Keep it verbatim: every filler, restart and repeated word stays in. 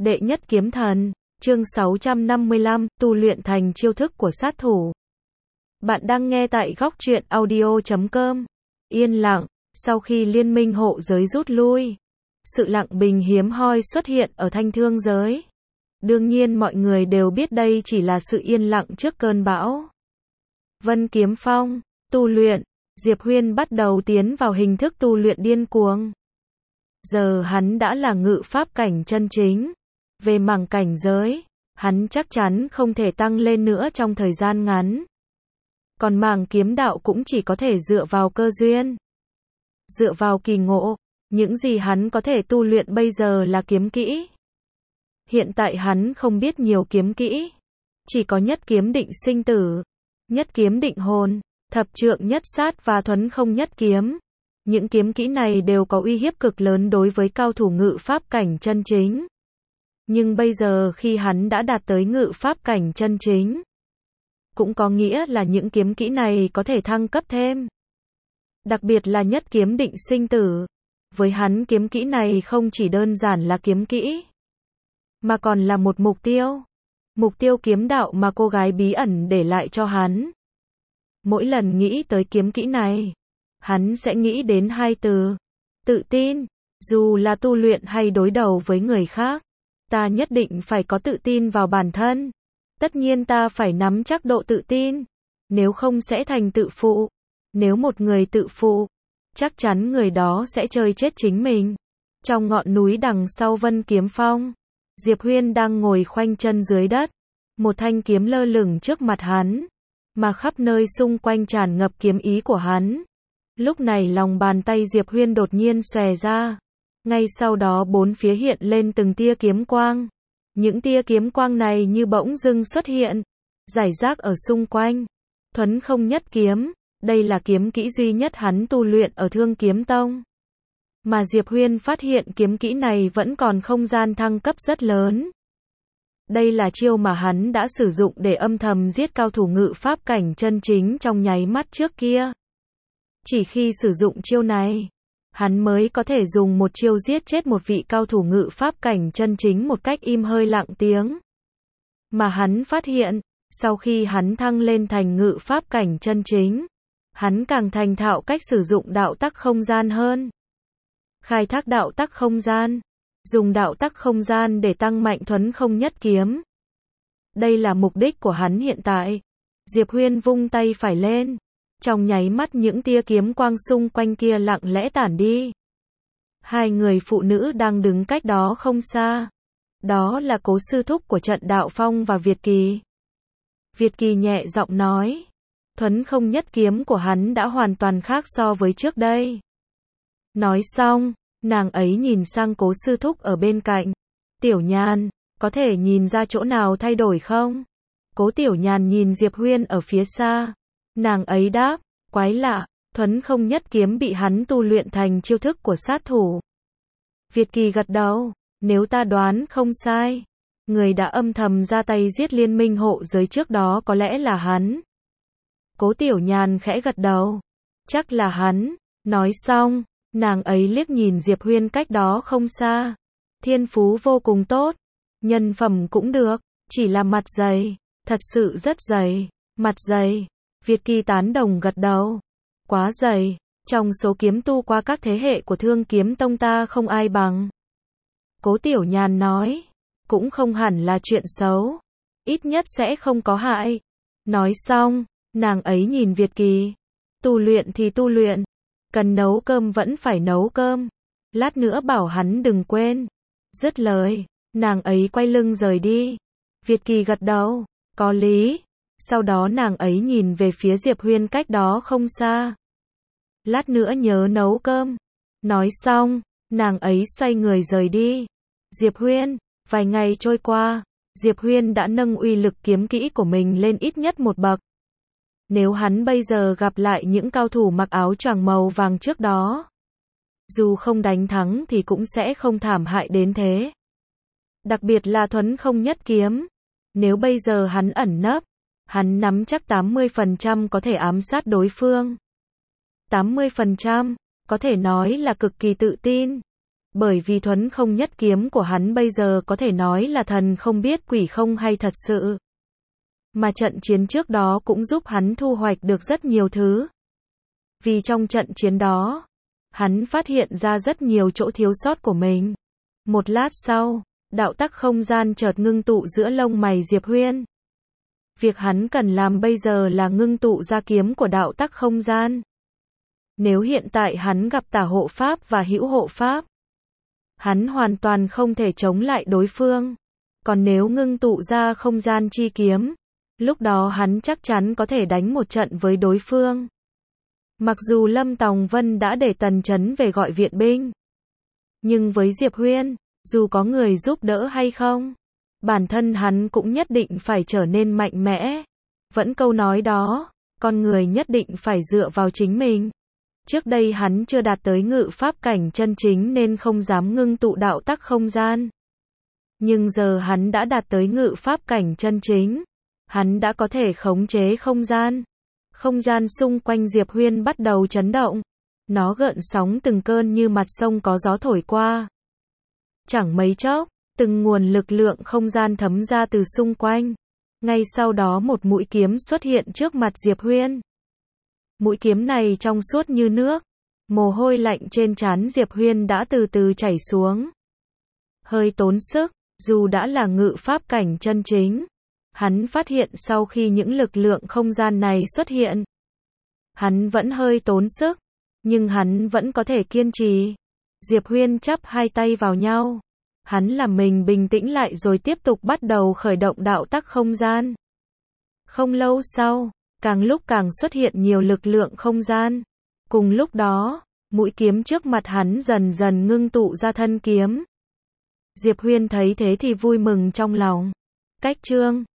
Đệ nhất kiếm thần, chương sáu trăm năm mươi lăm, tu luyện thành chiêu thức của sát thủ. Bạn đang nghe tại góc truyện audio chấm com. Yên lặng, sau khi liên minh hộ giới rút lui, sự lặng bình hiếm hoi xuất hiện ở thanh thương giới. Đương nhiên mọi người đều biết đây chỉ là sự yên lặng trước cơn bão. Vân Kiếm Phong, tu luyện, Diệp Huyên bắt đầu tiến vào hình thức tu luyện điên cuồng. Giờ hắn đã là ngự pháp cảnh chân chính. Về mảng cảnh giới, hắn chắc chắn không thể tăng lên nữa trong thời gian ngắn. Còn mảng kiếm đạo cũng chỉ có thể dựa vào cơ duyên. Dựa vào kỳ ngộ, những gì hắn có thể tu luyện bây giờ là kiếm kỹ. Hiện tại hắn không biết nhiều kiếm kỹ. Chỉ có nhất kiếm định sinh tử, nhất kiếm định hồn, thập trượng nhất sát và thuấn không nhất kiếm. Những kiếm kỹ này đều có uy hiếp cực lớn đối với cao thủ ngự pháp cảnh chân chính. Nhưng bây giờ khi hắn đã đạt tới ngự pháp cảnh chân chính, cũng có nghĩa là những kiếm kỹ này có thể thăng cấp thêm. Đặc biệt là nhất kiếm định sinh tử. Với hắn kiếm kỹ này không chỉ đơn giản là kiếm kỹ, mà còn là một mục tiêu. Mục tiêu kiếm đạo mà cô gái bí ẩn để lại cho hắn. Mỗi lần nghĩ tới kiếm kỹ này, hắn sẽ nghĩ đến hai từ: tự tin. Dù là tu luyện hay đối đầu với người khác, ta nhất định phải có tự tin vào bản thân. Tất nhiên ta phải nắm chắc độ tự tin, nếu không sẽ thành tự phụ. Nếu một người tự phụ, chắc chắn người đó sẽ chơi chết chính mình. Trong ngọn núi đằng sau Vân Kiếm Phong, Diệp Huyên đang ngồi khoanh chân dưới đất. Một thanh kiếm lơ lửng trước mặt hắn, mà khắp nơi xung quanh tràn ngập kiếm ý của hắn. Lúc này lòng bàn tay Diệp Huyên đột nhiên xòe ra. Ngay sau đó bốn phía hiện lên từng tia kiếm quang. Những tia kiếm quang này như bỗng dưng xuất hiện, rải rác ở xung quanh. Thuấn không nhất kiếm, đây là kiếm kỹ duy nhất hắn tu luyện ở Thương Kiếm Tông. Mà Diệp Huyên phát hiện kiếm kỹ này vẫn còn không gian thăng cấp rất lớn. Đây là chiêu mà hắn đã sử dụng để âm thầm giết cao thủ ngự pháp cảnh chân chính trong nháy mắt trước kia. Chỉ khi sử dụng chiêu này, hắn mới có thể dùng một chiêu giết chết một vị cao thủ ngự pháp cảnh chân chính một cách im hơi lặng tiếng. Mà hắn phát hiện, sau khi hắn thăng lên thành ngự pháp cảnh chân chính, hắn càng thành thạo cách sử dụng đạo tắc không gian hơn. Khai thác đạo tắc không gian, dùng đạo tắc không gian để tăng mạnh thuấn không nhất kiếm. Đây là mục đích của hắn hiện tại. Diệp Huyên vung tay phải lên. Trong nháy mắt những tia kiếm quang xung quanh kia lặng lẽ tản đi. Hai người phụ nữ đang đứng cách đó không xa. Đó là Cố sư thúc của Trận Đạo Phong và Việt Kỳ. Việt Kỳ nhẹ giọng nói. Thuấn không nhất kiếm của hắn đã hoàn toàn khác so với trước đây. Nói xong, nàng ấy nhìn sang Cố sư thúc ở bên cạnh. Tiểu Nhàn, có thể nhìn ra chỗ nào thay đổi không? Cố Tiểu Nhàn nhìn Diệp Huyên ở phía xa. Nàng ấy đáp, quái lạ, thuấn không nhất kiếm bị hắn tu luyện thành chiêu thức của sát thủ. Việt Kỳ gật đầu, nếu ta đoán không sai, người đã âm thầm ra tay giết liên minh hộ giới trước đó có lẽ là hắn. Cố Tiểu Nhàn khẽ gật đầu, chắc là hắn. Nói xong, nàng ấy liếc nhìn Diệp Huyên cách đó không xa. Thiên phú vô cùng tốt, nhân phẩm cũng được, chỉ là mặt dày, thật sự rất dày, mặt dày. Việt Kỳ tán đồng gật đầu. Quá dày, trong số kiếm tu qua các thế hệ của Thương Kiếm Tông ta không ai bằng. Cố Tiểu Nhàn nói, cũng không hẳn là chuyện xấu, ít nhất sẽ không có hại. Nói xong, nàng ấy nhìn Việt Kỳ. Tu luyện thì tu luyện, cần nấu cơm vẫn phải nấu cơm. Lát nữa bảo hắn đừng quên. Dứt lời, nàng ấy quay lưng rời đi. Việt Kỳ gật đầu, có lý. Sau đó nàng ấy nhìn về phía Diệp Huyên cách đó không xa. Lát nữa nhớ nấu cơm. Nói xong, nàng ấy xoay người rời đi. Diệp Huyên, vài ngày trôi qua, Diệp Huyên đã nâng uy lực kiếm kỹ của mình lên ít nhất một bậc. Nếu hắn bây giờ gặp lại những cao thủ mặc áo choàng màu vàng trước đó, dù không đánh thắng thì cũng sẽ không thảm hại đến thế. Đặc biệt là thuấn không nhất kiếm. Nếu bây giờ hắn ẩn nấp, hắn nắm chắc tám mươi phần trăm có thể ám sát đối phương. tám mươi phần trăm, có thể nói là cực kỳ tự tin. Bởi vì thuấn không nhất kiếm của hắn bây giờ có thể nói là thần không biết quỷ không hay thật sự. Mà trận chiến trước đó cũng giúp hắn thu hoạch được rất nhiều thứ. Vì trong trận chiến đó, hắn phát hiện ra rất nhiều chỗ thiếu sót của mình. Một lát sau, đạo tắc không gian chợt ngưng tụ giữa lông mày Diệp Huyên. Việc hắn cần làm bây giờ là ngưng tụ ra kiếm của đạo tắc không gian. Nếu hiện tại hắn gặp tả hộ pháp và hữu hộ pháp, hắn hoàn toàn không thể chống lại đối phương. Còn nếu ngưng tụ ra không gian chi kiếm, lúc đó hắn chắc chắn có thể đánh một trận với đối phương. Mặc dù Lâm Tòng Vân đã để Tần Chấn về gọi viện binh, nhưng với Diệp Huyên, dù có người giúp đỡ hay không, bản thân hắn cũng nhất định phải trở nên mạnh mẽ. Vẫn câu nói đó, con người nhất định phải dựa vào chính mình. Trước đây hắn chưa đạt tới ngự pháp cảnh chân chính nên không dám ngưng tụ đạo tắc không gian. Nhưng giờ hắn đã đạt tới ngự pháp cảnh chân chính. Hắn đã có thể khống chế không gian. Không gian xung quanh Diệp Huyên bắt đầu chấn động. Nó gợn sóng từng cơn như mặt sông có gió thổi qua. Chẳng mấy chốc, từng nguồn lực lượng không gian thấm ra từ xung quanh. Ngay sau đó một mũi kiếm xuất hiện trước mặt Diệp Huyên. Mũi kiếm này trong suốt như nước. Mồ hôi lạnh trên trán Diệp Huyên đã từ từ chảy xuống. Hơi tốn sức, dù đã là ngự pháp cảnh chân chính. Hắn phát hiện sau khi những lực lượng không gian này xuất hiện, hắn vẫn hơi tốn sức, nhưng hắn vẫn có thể kiên trì. Diệp Huyên chắp hai tay vào nhau. Hắn làm mình bình tĩnh lại rồi tiếp tục bắt đầu khởi động đạo tắc không gian. Không lâu sau, càng lúc càng xuất hiện nhiều lực lượng không gian. Cùng lúc đó, mũi kiếm trước mặt hắn dần dần ngưng tụ ra thân kiếm. Diệp Huyên thấy thế thì vui mừng trong lòng. Cách chương